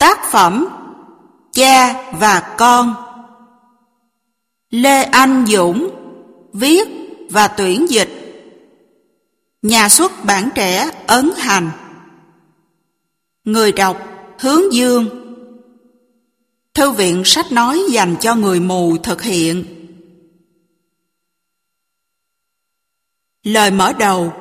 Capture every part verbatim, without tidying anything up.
Tác phẩm Cha và Con. Lê Anh Dũng viết và tuyển dịch. Nhà xuất bản Trẻ ấn hành. Người đọc Hướng Dương. Thư viện sách nói dành cho người mù thực hiện. Lời mở đầu.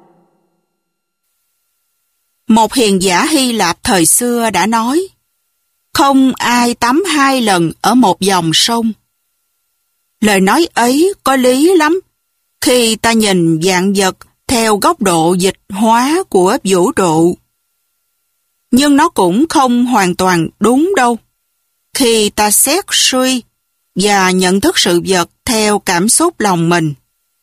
Một hiền giả Hy Lạp thời xưa đã nói: không ai tắm hai lần ở một dòng sông. Lời nói ấy có lý lắm khi ta nhìn vạn vật theo góc độ dịch hóa của vũ trụ. Nhưng nó cũng không hoàn toàn đúng đâu khi ta xét suy và nhận thức sự vật theo cảm xúc lòng mình.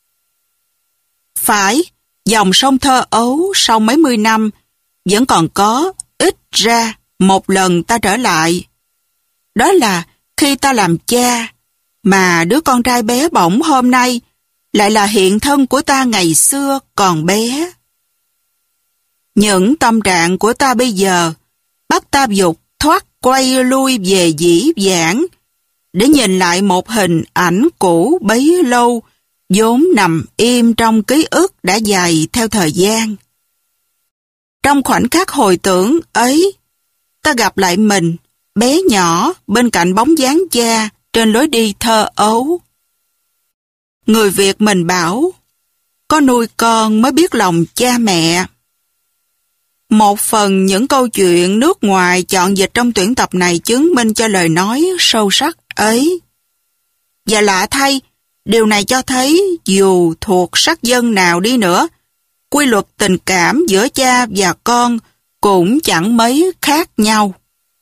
Phải, dòng sông thơ ấu sau mấy mươi năm vẫn còn có ít ra một lần ta trở lại. Đó là khi ta làm cha, mà đứa con trai bé bỏng hôm nay lại là hiện thân của ta ngày xưa còn bé. Những tâm trạng của ta bây giờ bắt ta dục thoát quay lui về dĩ vãng để nhìn lại một hình ảnh cũ bấy lâu vốn nằm im trong ký ức đã dày theo thời gian. Trong khoảnh khắc hồi tưởng ấy, ta gặp lại mình, bé nhỏ, bên cạnh bóng dáng cha trên lối đi thơ ấu. Người Việt mình bảo, có nuôi con mới biết lòng cha mẹ. Một phần những câu chuyện nước ngoài chọn dịch trong tuyển tập này chứng minh cho lời nói sâu sắc ấy. Và lạ thay, điều này cho thấy dù thuộc sắc dân nào đi nữa, quy luật tình cảm giữa cha và con cũng chẳng mấy khác nhau.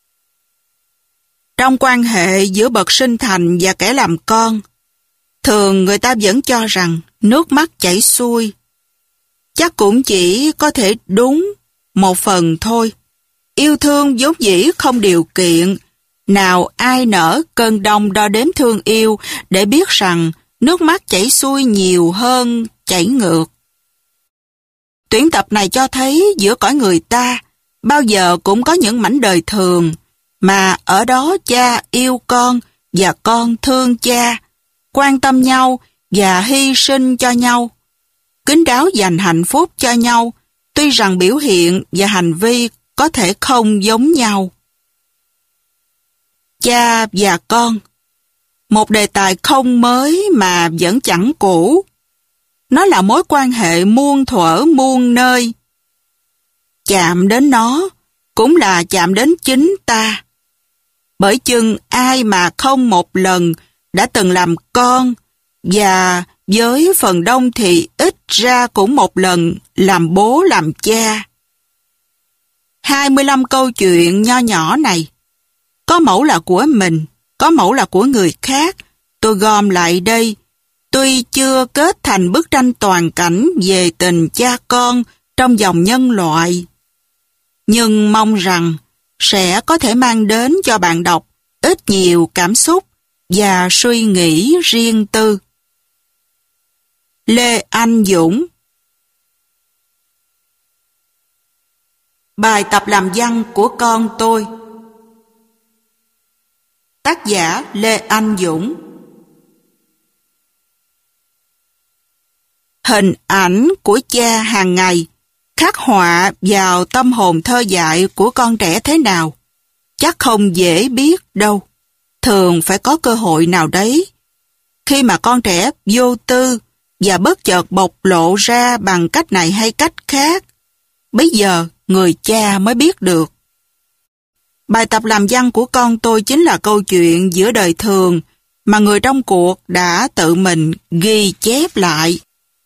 Trong quan hệ giữa bậc sinh thành và kẻ làm con, thường người ta vẫn cho rằng nước mắt chảy xuôi. Chắc cũng chỉ có thể đúng một phần thôi. Yêu thương vốn dĩ không điều kiện, nào ai nỡ cơn đong đo đếm thương yêu để biết rằng nước mắt chảy xuôi nhiều hơn chảy ngược. Tuyển tập này cho thấy giữa cõi người ta bao giờ cũng có những mảnh đời thường, mà ở đó cha yêu con và con thương cha, quan tâm nhau và hy sinh cho nhau, kín đáo dành hạnh phúc cho nhau, tuy rằng biểu hiện và hành vi có thể không giống nhau. Cha và con, một đề tài không mới mà vẫn chẳng cũ. Nó là mối quan hệ muôn thuở muôn nơi. Chạm đến nó cũng là chạm đến chính ta. Bởi chừng ai mà không một lần đã từng làm con, và với phần đông thì ít ra cũng một lần làm bố làm cha. hai mươi lăm câu chuyện nho nhỏ này, có mẫu là của mình, có mẫu là của người khác, tôi gom lại đây. Tuy chưa kết thành bức tranh toàn cảnh về tình cha con trong dòng nhân loại, nhưng mong rằng sẽ có thể mang đến cho bạn đọc ít nhiều cảm xúc và suy nghĩ riêng tư. Lê Anh Dũng. Bài tập làm văn của con tôi. Tác giả Lê Anh Dũng. Hình ảnh của cha hàng ngày khắc họa vào tâm hồn thơ dại của con trẻ thế nào? Chắc không dễ biết đâu. Thường phải có cơ hội nào đấy. Khi mà con trẻ vô tư và bất chợt bộc lộ ra bằng cách này hay cách khác, bây giờ người cha mới biết được. Bài tập làm văn của con tôi chính là câu chuyện giữa đời thường mà người trong cuộc đã tự mình ghi chép lại.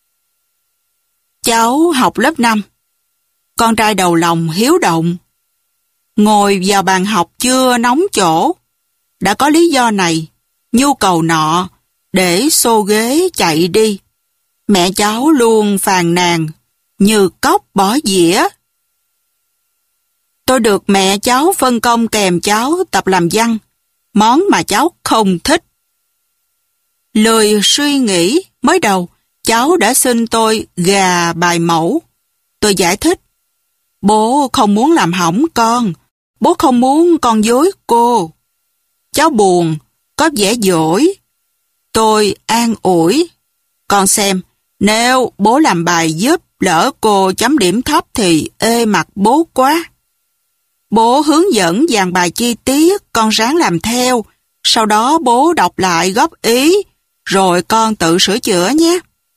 Cháu học lớp năm. Con trai đầu lòng hiếu động. Ngồi vào bàn học chưa nóng chỗ. Đã có lý do này, nhu cầu nọ, để xô ghế chạy đi. Mẹ cháu luôn phàn nàn, như cóc bỏ dĩa. Tôi được mẹ cháu phân công kèm cháu tập làm văn, món mà cháu không thích. Lười suy nghĩ, mới đầu, cháu đã xin tôi gà bài mẫu. Tôi giải thích, bố không muốn làm hỏng con, Bố không muốn con dối cô. Cháu buồn, có vẻ dỗi. Tôi an ủi. Con xem, nếu bố làm bài giúp, lỡ cô chấm điểm thấp thì ê mặt bố quá. Bố hướng dẫn dàn bài chi tiết, con ráng làm theo. Sau đó bố đọc lại góp ý, rồi con tự sửa chữa nhé.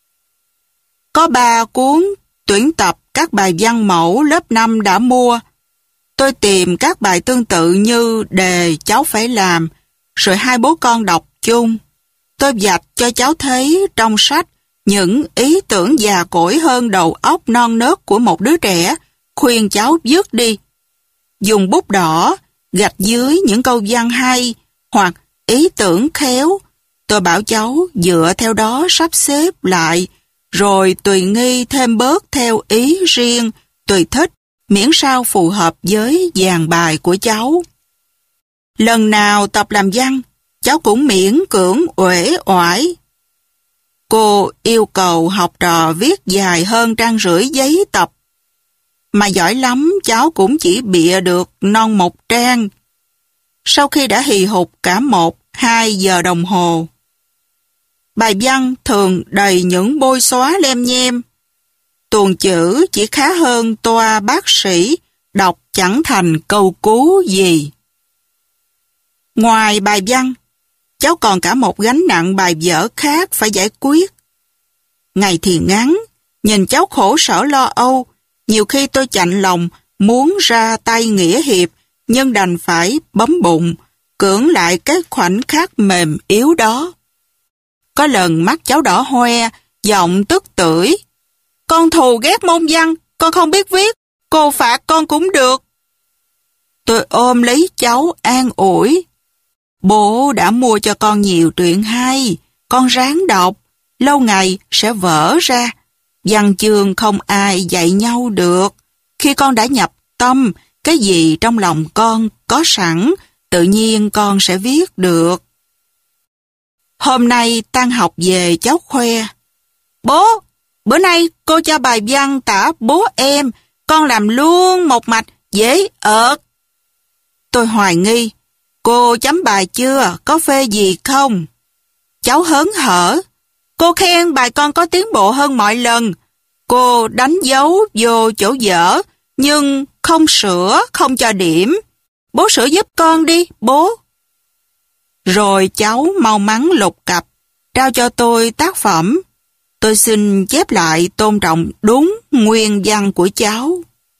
Có ba cuốn tuyển tập các bài văn mẫu lớp năm đã mua. Tôi tìm các bài tương tự như đề cháu phải làm, rồi hai bố con đọc chung. Tôi vạch cho cháu thấy trong sách những ý tưởng già cỗi hơn đầu óc non nớt của một đứa trẻ, khuyên cháu viết đi. Dùng bút đỏ, gạch dưới những câu văn hay hoặc ý tưởng khéo. Tôi bảo cháu dựa theo đó sắp xếp lại, rồi tùy nghi thêm bớt theo ý riêng, tùy thích, miễn sao phù hợp với dàn bài của cháu. Lần nào tập làm văn, cháu cũng miễn cưỡng uể oải. Cô yêu cầu học trò viết dài hơn trang rưỡi giấy tập. Mà giỏi lắm cháu cũng chỉ bịa được non một trang. Sau khi đã hì hục cả một, hai giờ đồng hồ. Bài văn thường đầy những bôi xóa lem nhem. Tuồng chữ chỉ khá hơn toa bác sĩ, đọc chẳng thành câu cú gì. Ngoài bài văn, cháu còn cả một gánh nặng bài vở khác phải giải quyết. Ngày thì ngắn, nhìn cháu khổ sở lo âu, nhiều khi tôi chạnh lòng muốn ra tay nghĩa hiệp, nhưng đành phải bấm bụng, cưỡng lại cái khoảnh khắc mềm yếu đó. Có lần mắt cháu đỏ hoe, giọng tức tưởi. Con thù ghét môn văn, con không biết viết, cô phạt con cũng được. Tôi ôm lấy cháu an ủi. Bố đã mua cho con nhiều truyện hay, con ráng đọc, lâu ngày sẽ vỡ ra. Văn chương không ai dạy nhau được. Khi con đã nhập tâm, cái gì trong lòng con có sẵn, tự nhiên con sẽ viết được. Hôm nay tan học về cháu khoe. Bố, bữa nay cô cho bài văn tả bố em, con làm luôn một mạch, dễ ợt. Tôi hoài nghi, cô chấm bài chưa, có phê gì không? Cháu hớn hở. Cô khen bài con có tiến bộ hơn mọi lần. Cô đánh dấu vô chỗ dở, nhưng không sửa, không cho điểm. Bố sửa giúp con đi, bố. Rồi cháu mau mắn lục cặp, trao cho tôi tác phẩm. Tôi xin chép lại tôn trọng đúng nguyên văn của cháu.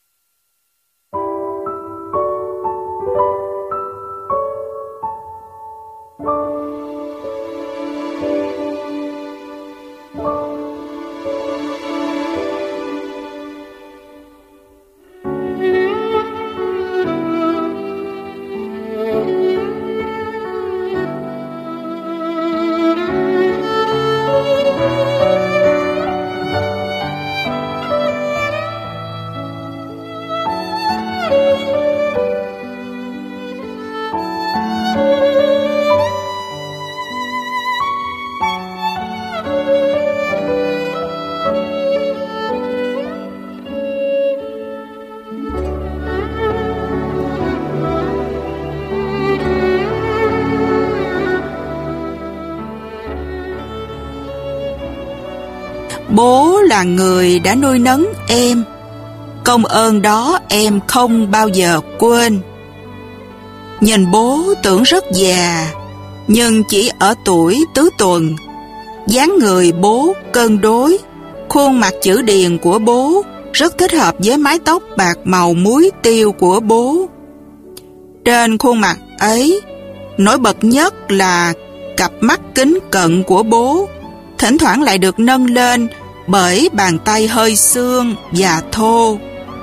Bố là người đã nuôi nấng em. Công ơn đó em không bao giờ quên. Nhìn bố tưởng rất già, nhưng chỉ ở tuổi tứ tuần. Dáng người bố cân đối, khuôn mặt chữ điền của bố rất thích hợp với mái tóc bạc màu muối tiêu của bố. Trên khuôn mặt ấy, nổi bật nhất là cặp mắt kính cận của bố, thỉnh thoảng lại được nâng lên bởi bàn tay hơi xương và thô.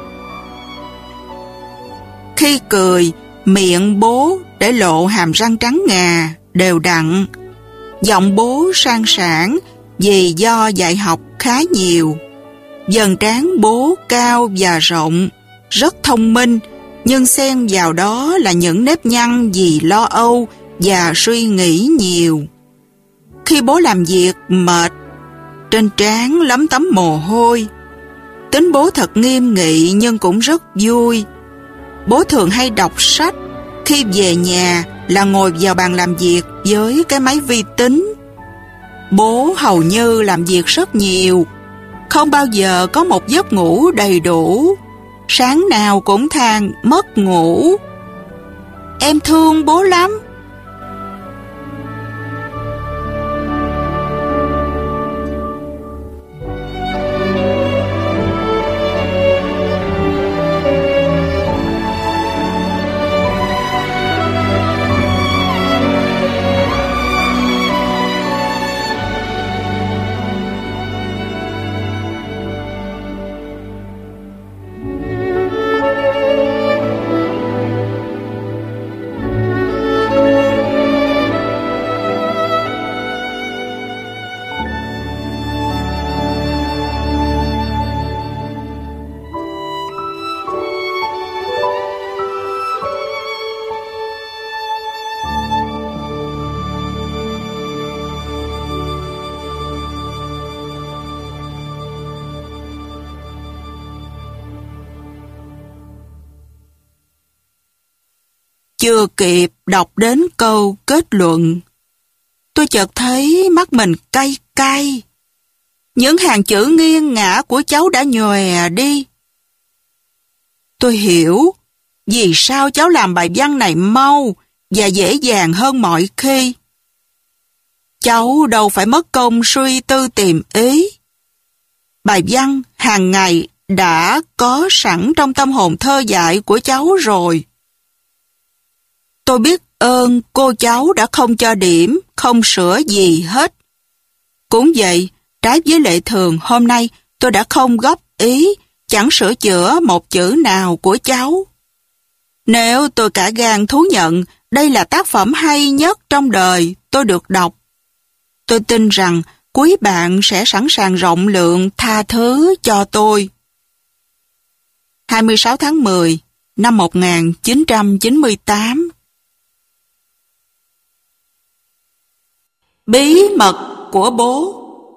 Khi cười, miệng bố để lộ hàm răng trắng ngà, đều đặn. Giọng bố sang sảng vì do dạy học khá nhiều. Dần trán bố cao và rộng, rất thông minh, nhưng xen vào đó là những nếp nhăn vì lo âu và suy nghĩ nhiều. Khi bố làm việc mệt, trên trán lấm tấm mồ hôi. Tính bố thật nghiêm nghị nhưng cũng rất vui. bố thường hay đọc sách, khi về nhà là ngồi vào bàn làm việc với cái máy vi tính. Bố hầu như làm việc rất nhiều, không bao giờ có một giấc ngủ đầy đủ. Sáng nào cũng than mất ngủ. Em thương bố lắm. Chưa kịp đọc đến câu kết luận, tôi chợt thấy mắt mình cay cay. Những hàng chữ nghiêng ngã của cháu đã nhòe đi. Tôi hiểu vì sao cháu làm bài văn này mau và dễ dàng hơn mọi khi. Cháu đâu phải mất công suy tư tìm ý. Bài văn hàng ngày đã có sẵn trong tâm hồn thơ dại của cháu rồi. Tôi biết ơn cô cháu đã không cho điểm, không sửa gì hết. Cũng vậy, trái với lệ thường, hôm nay tôi đã không góp ý, chẳng sửa chữa một chữ nào của cháu. Nếu tôi cả gan thú nhận đây là tác phẩm hay nhất trong đời tôi được đọc, tôi tin rằng quý bạn sẽ sẵn sàng rộng lượng tha thứ cho tôi. hai mươi sáu tháng mười năm một nghìn chín trăm chín mươi tám. Bí mật của bố.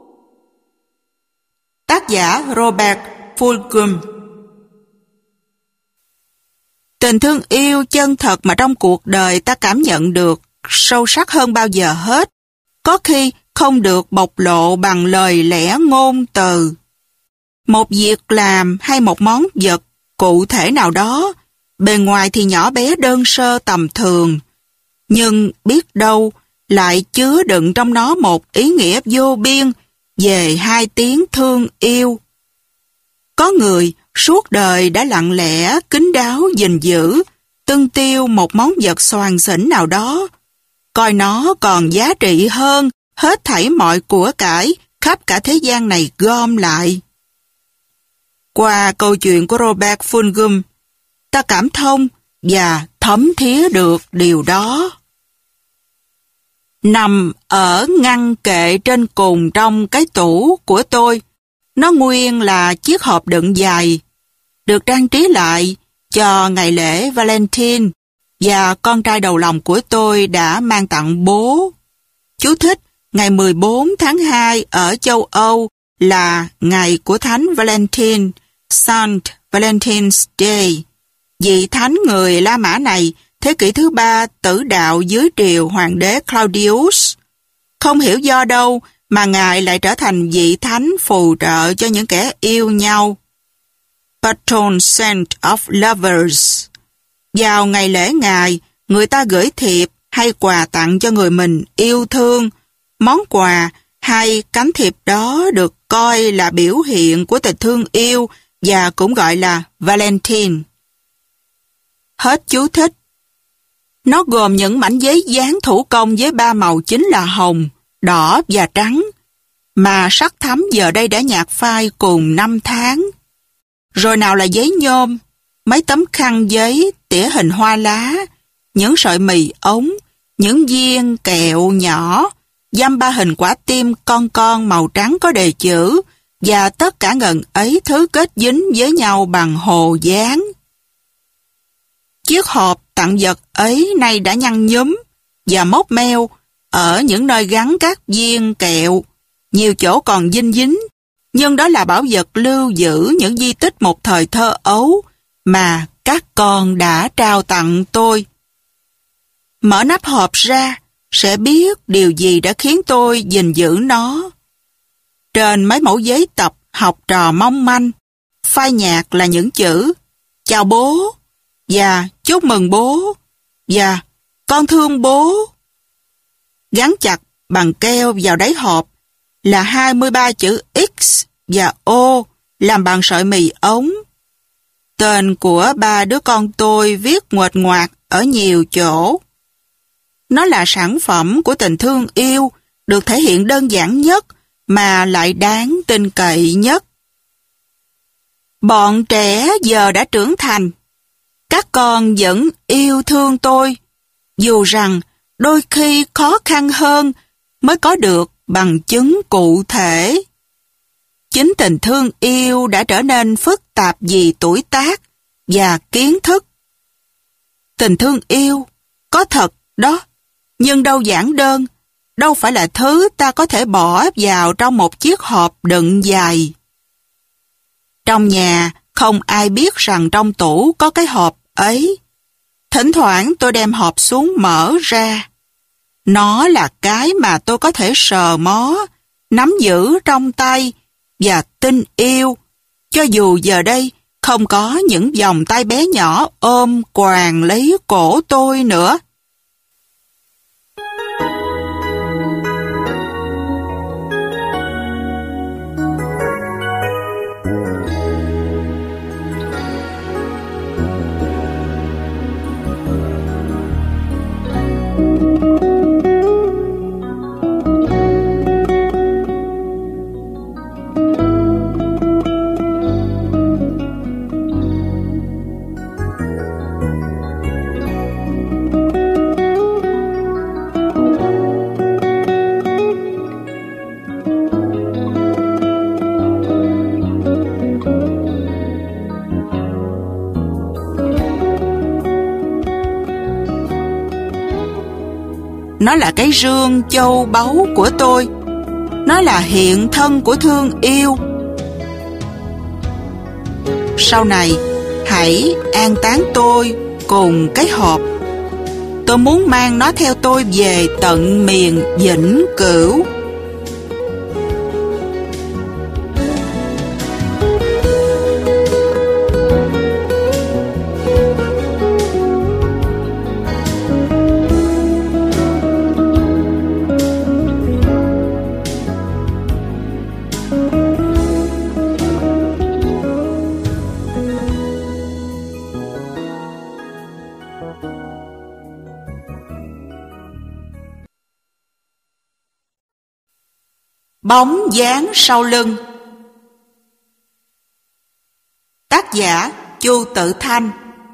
Tác giả Robert Fulghum. Tình thương yêu chân thật mà trong cuộc đời ta cảm nhận được sâu sắc hơn bao giờ hết, có khi không được bộc lộ bằng lời lẽ ngôn từ. Một việc làm hay một món vật cụ thể nào đó, bề ngoài thì nhỏ bé đơn sơ tầm thường, nhưng biết đâu lại chứa đựng trong nó một ý nghĩa vô biên về hai tiếng thương yêu. Có người suốt đời đã lặng lẽ, kín đáo gìn giữ, tưng tiêu một món vật xoàn xỉnh nào đó, coi nó còn giá trị hơn hết thảy mọi của cải khắp cả thế gian này gom lại. Qua câu chuyện của Robert Fulghum, ta cảm thông và thấm thía được điều đó. Nằm ở ngăn kệ trên cùng trong cái tủ của tôi, nó nguyên là chiếc hộp đựng giày, được trang trí lại cho ngày lễ Valentine và con trai đầu lòng của tôi đã mang tặng bố. Chú thích: ngày mười bốn tháng hai ở châu Âu là ngày của Thánh Valentine, Saint Valentine's Day. Vị thánh người La Mã này thế kỷ thứ ba tử đạo dưới triều hoàng đế Claudius. Không hiểu do đâu mà ngài lại trở thành vị thánh phù trợ cho những kẻ yêu nhau. Patron saint of lovers. Vào ngày lễ ngài, người ta gửi thiệp hay quà tặng cho người mình yêu thương. Món quà hay cánh thiệp đó được coi là biểu hiện của tình thương yêu và cũng gọi là Valentine. Hết chú thích. Nó gồm những mảnh giấy dán thủ công với ba màu chính là hồng, đỏ và trắng, mà sắc thắm giờ đây đã nhạt phai cùng năm tháng. Rồi nào là giấy nhôm, mấy tấm khăn giấy tỉa hình hoa lá, những sợi mì ống, những viên kẹo nhỏ, dăm ba hình quả tim con con màu trắng có đề chữ, và tất cả ngần ấy thứ kết dính với nhau bằng hồ dán. Chiếc hộp tặng vật ấy nay đã nhăn nhúm và mốc meo ở những nơi gắn các viên kẹo, nhiều chỗ còn dinh dính, nhưng đó là bảo vật lưu giữ những di tích một thời thơ ấu mà các con đã trao tặng tôi. Mở nắp hộp ra, sẽ biết điều gì đã khiến tôi gìn giữ nó. Trên mấy mẩu giấy tập học trò mong manh, phai nhạt là những chữ chào bố, và chúc mừng bố, và con thương bố. Gắn chặt bằng keo vào đáy hộp là hai mươi ba chữ X và O làm bằng sợi mì ống. Tên của ba đứa con tôi viết nguệch ngoạc ở nhiều chỗ. Nó là sản phẩm của tình thương yêu, được thể hiện đơn giản nhất mà lại đáng tin cậy nhất. Bọn trẻ giờ đã trưởng thành. Các con vẫn yêu thương tôi, dù rằng đôi khi khó khăn hơn mới có được bằng chứng cụ thể. Chính tình thương yêu đã trở nên phức tạp vì tuổi tác và kiến thức. Tình thương yêu có thật đó, nhưng đâu giản đơn, đâu phải là thứ ta có thể bỏ vào trong một chiếc hộp đựng giày. Trong nhà không ai biết rằng trong tủ có cái hộp ấy. Thỉnh thoảng tôi đem hộp xuống mở ra. Nó là cái mà tôi có thể sờ mó, nắm giữ trong tay và tin yêu, cho dù giờ đây không có những vòng tay bé nhỏ ôm quàng lấy cổ tôi nữa. Nó là cái rương châu báu của tôi. Nó là hiện thân của thương yêu. Sau này, hãy an táng tôi cùng cái hộp. Tôi muốn mang nó theo tôi về tận miền vĩnh cửu. Bóng dáng sau lưng. Tác giả Chu Tự Thanh.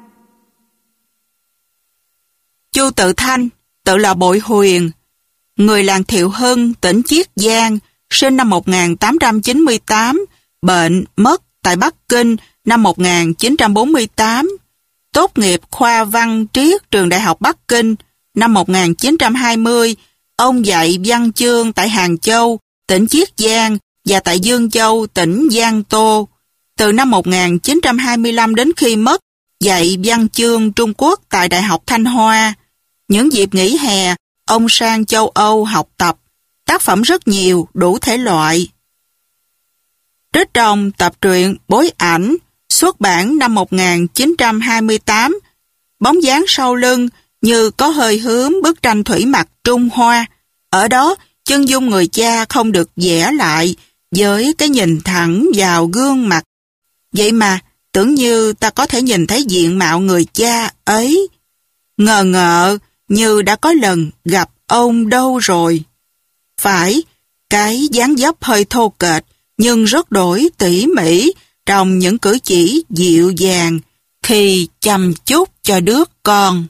Chu Tự Thanh, tự là Bội Huyền, người làng Thiệu Hưng, tỉnh Chiết Giang, sinh năm một nghìn tám trăm chín mươi tám, bệnh mất tại Bắc Kinh năm một nghìn chín trăm bốn mươi tám, tốt nghiệp khoa văn triết trường Đại học Bắc Kinh năm một nghìn chín trăm hai mươi. Ông dạy văn chương tại Hàng Châu, tỉnh Chiết Giang, và tại Dương Châu, tỉnh Giang Tô. Từ năm một nghìn chín trăm hai mươi lăm đến khi mất, dạy văn chương Trung Quốc tại Đại học Thanh Hoa. Những dịp nghỉ hè, ông sang châu Âu học tập. Tác phẩm rất nhiều, đủ thể loại. Trích trong tập truyện Bối Ảnh, xuất bản năm một nghìn chín trăm hai mươi tám, bóng dáng sau lưng như có hơi hướng bức tranh thủy mặc Trung Hoa. Ở đó, chân dung người cha không được vẽ lại với cái nhìn thẳng vào gương mặt. Vậy mà, tưởng như ta có thể nhìn thấy diện mạo người cha ấy. Ngờ ngợ như đã có lần gặp ông đâu rồi. Phải, cái dáng dấp hơi thô kệch nhưng rất đổi tỉ mỉ trong những cử chỉ dịu dàng khi chăm chút cho đứa con.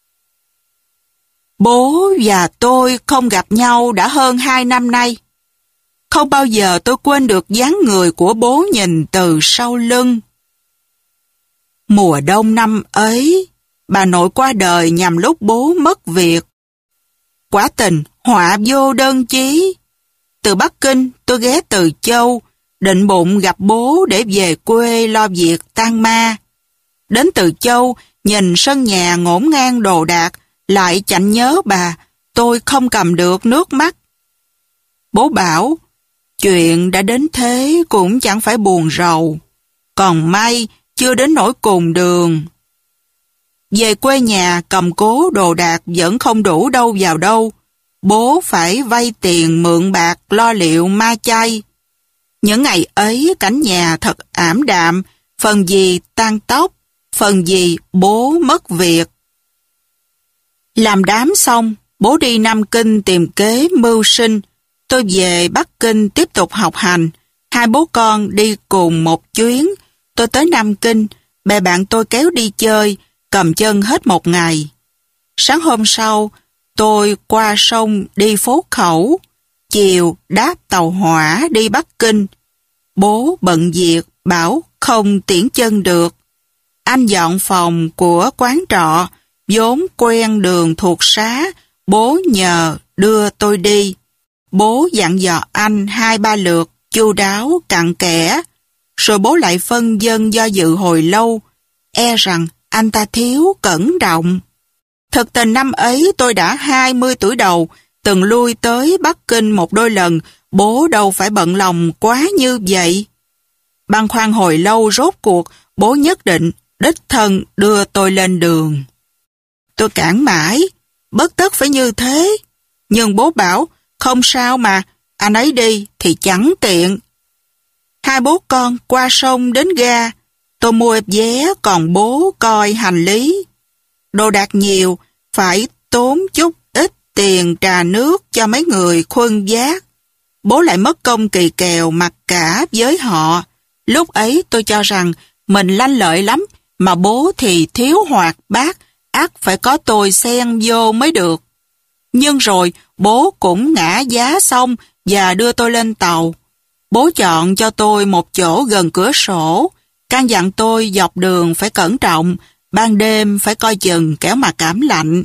Bố và tôi không gặp nhau đã hơn hai năm nay. Không bao giờ tôi quên được dáng người của bố nhìn từ sau lưng. Mùa đông năm ấy, bà nội qua đời nhằm lúc bố mất việc. Quả tình, họa vô đơn chí. Từ Bắc Kinh, tôi ghé Từ Châu, định bụng gặp bố để về quê lo việc tang ma. Đến Từ Châu, nhìn sân nhà ngổn ngang đồ đạc, lại chạnh nhớ bà, tôi không cầm được nước mắt. Bố bảo, chuyện đã đến thế cũng chẳng phải buồn rầu. Còn may, chưa đến nỗi cùng đường. Về quê nhà cầm cố đồ đạc vẫn không đủ đâu vào đâu. Bố phải vay tiền mượn bạc lo liệu ma chay. Những ngày ấy cảnh nhà thật ảm đạm, phần gì tan tóc, phần gì bố mất việc. Làm đám xong, bố đi Nam Kinh tìm kế mưu sinh. Tôi về Bắc Kinh tiếp tục học hành. Hai bố con đi cùng một chuyến. Tôi tới Nam Kinh, bè bạn tôi kéo đi chơi, cầm chân hết một ngày. Sáng hôm sau, tôi qua sông đi Phố Khẩu, chiều đáp tàu hỏa đi Bắc Kinh. Bố bận việc, bảo không tiễn chân được. Anh dọn phòng của quán trọ, vốn quen đường thuộc xá, bố nhờ đưa tôi đi. Bố dặn dò anh hai ba lượt, chu đáo, cặn kẽ. Rồi bố lại phân vân do dự hồi lâu, e rằng anh ta thiếu cẩn trọng. Thực tình năm ấy tôi đã hai mươi tuổi đầu, từng lui tới Bắc Kinh một đôi lần, bố đâu phải bận lòng quá như vậy. Băn khoăn hồi lâu rốt cuộc, bố nhất định đích thân đưa tôi lên đường. Tôi cản mãi, bất tất phải như thế. Nhưng bố bảo, không sao mà, anh ấy đi thì chẳng tiện. Hai bố con qua sông đến ga, tôi mua vé còn bố coi hành lý. Đồ đạc nhiều, phải tốn chút ít tiền trà nước cho mấy người khuân vác. Bố lại mất công kỳ kèo mặc cả với họ. Lúc ấy tôi cho rằng mình lanh lợi lắm, mà bố thì thiếu hoạt bát, ắt phải có tôi xen vô mới được. Nhưng rồi bố cũng ngã giá xong và đưa tôi lên tàu. Bố chọn cho tôi một chỗ gần cửa sổ, căn dặn tôi dọc đường phải cẩn trọng, ban đêm phải coi chừng kẻo mà cảm lạnh.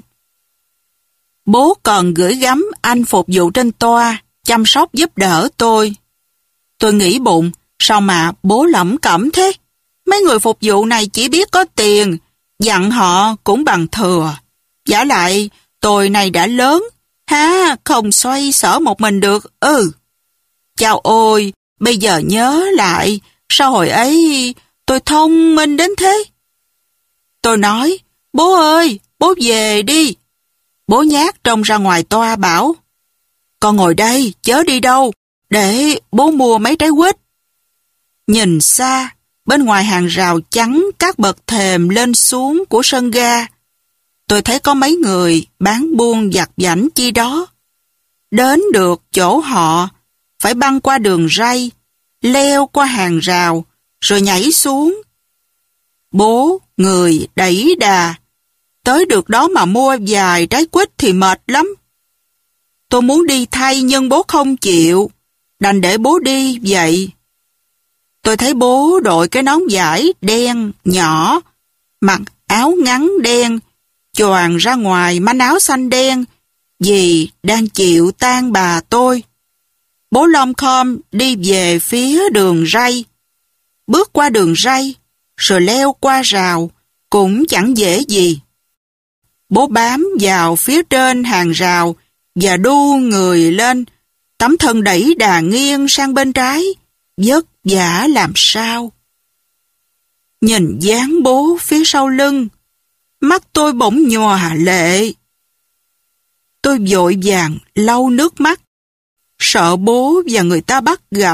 Bố còn gửi gắm anh phục vụ trên toa, chăm sóc giúp đỡ tôi. Tôi nghĩ bụng, sao mà bố lẩm cẩm thế? Mấy người phục vụ này chỉ biết có tiền, dặn họ cũng bằng thừa. Vả lại, tôi này đã lớn, ha, không xoay sở một mình được, ừ. Chao ôi, bây giờ nhớ lại, sao hồi ấy tôi thông minh đến thế? Tôi nói, bố ơi, bố về đi. Bố nhát trông ra ngoài toa bảo, con ngồi đây, chớ đi đâu, để bố mua mấy trái quýt. Nhìn xa, bên ngoài hàng rào trắng các bậc thềm lên xuống của sân ga, tôi thấy có mấy người bán buôn vặt vãnh chi đó. Đến được chỗ họ, phải băng qua đường ray, leo qua hàng rào, rồi nhảy xuống. Bố, người đẩy đà, tới được đó mà mua vài trái quýt thì mệt lắm. Tôi muốn đi thay nhưng bố không chịu, đành để bố đi vậy. Tôi thấy bố đội cái nón vải đen nhỏ, mặc áo ngắn đen, choàng ra ngoài manh áo xanh đen, vì đang chịu tang bà tôi. Bố lom khom đi về phía đường ray, bước qua đường ray, rồi leo qua rào, cũng chẳng dễ gì. Bố bám vào phía trên hàng rào và đu người lên, tấm thân đẩy đà nghiêng sang bên trái, vất vả làm sao. Nhìn dáng bố phía sau lưng, mắt tôi bỗng nhòa lệ. Tôi vội vàng lau nước mắt, sợ bố và người ta bắt gặp.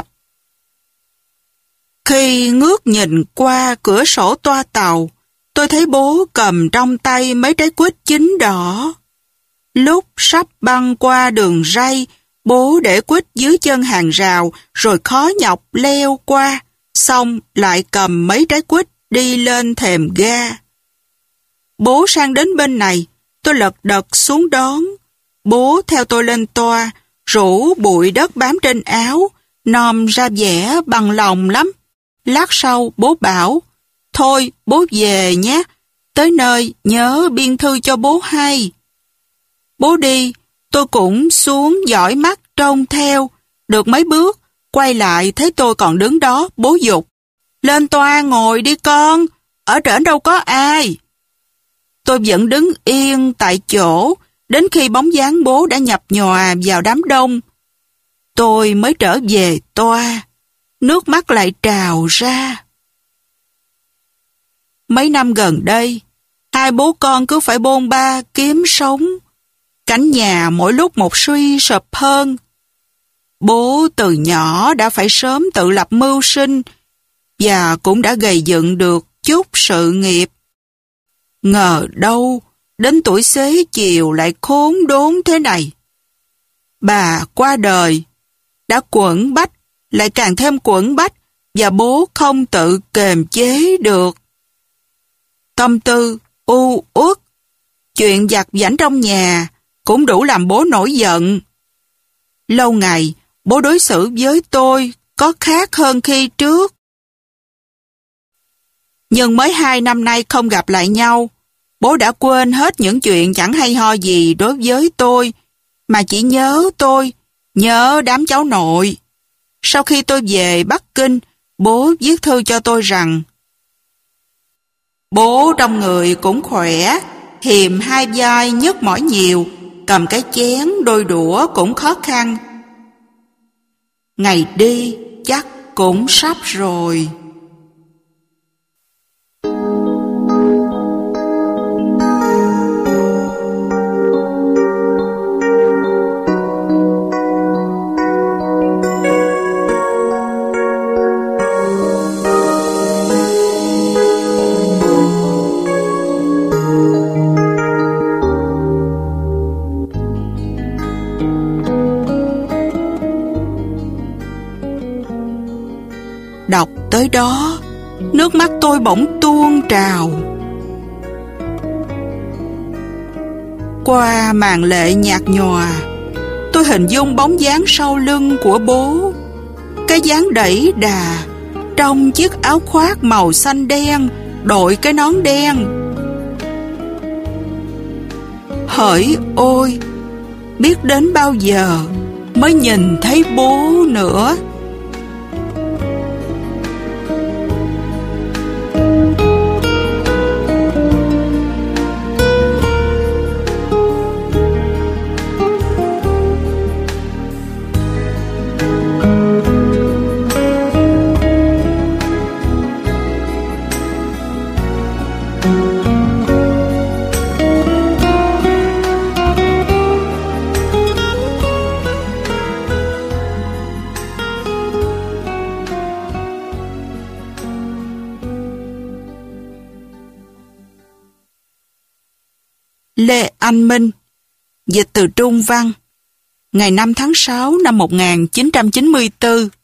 Khi ngước nhìn qua cửa sổ toa tàu, tôi thấy bố cầm trong tay mấy trái quýt chín đỏ. Lúc sắp băng qua đường ray, bố để quýt dưới chân hàng rào, rồi khó nhọc leo qua, xong lại cầm mấy trái quýt đi lên thềm ga. Bố sang đến bên này, tôi lật đật xuống đón. Bố theo tôi lên toa, rủ bụi đất bám trên áo, nom ra vẻ bằng lòng lắm. Lát sau bố bảo, thôi bố về nhé, tới nơi nhớ biên thư cho bố hay. Bố đi, tôi cũng xuống dõi mắt trông theo, được mấy bước, quay lại thấy tôi còn đứng đó, bố giục. Lên toa ngồi đi con, ở trển đâu có ai. Tôi vẫn đứng yên tại chỗ, đến khi bóng dáng bố đã nhập nhòa vào đám đông. Tôi mới trở về toa, nước mắt lại trào ra. Mấy năm gần đây, hai bố con cứ phải bôn ba kiếm sống. Cảnh nhà mỗi lúc một suy sụp hơn. Bố từ nhỏ đã phải sớm tự lập mưu sinh và cũng đã gầy dựng được chút sự nghiệp. Ngờ đâu, đến tuổi xế chiều lại khốn đốn thế này. Bà qua đời, đã quẫn bách, lại càng thêm quẫn bách và bố không tự kềm chế được. Tâm tư, u uất, chuyện vặt vãnh trong nhà cũng đủ làm bố nổi giận. Lâu ngày, bố đối xử với tôi có khác hơn khi trước. Nhưng mới hai năm nay không gặp lại nhau, bố đã quên hết những chuyện chẳng hay ho gì đối với tôi, mà chỉ nhớ tôi, nhớ đám cháu nội. Sau khi tôi về Bắc Kinh, bố viết thư cho tôi rằng: bố trong người cũng khỏe, hiềm hai vai nhức mỏi nhiều, cầm cái chén đôi đũa cũng khó khăn. Ngày đi chắc cũng sắp rồi. Đọc tới đó, nước mắt tôi bỗng tuôn trào. Qua màn lệ nhạt nhòa, tôi hình dung bóng dáng sau lưng của bố, cái dáng đẩy đà trong chiếc áo khoác màu xanh đen, đội cái nón đen. Hỡi ôi, biết đến bao giờ mới nhìn thấy bố nữa. Lê Anh Minh, dịch từ Trung văn, ngày năm tháng sáu năm một nghìn chín trăm chín mươi tư.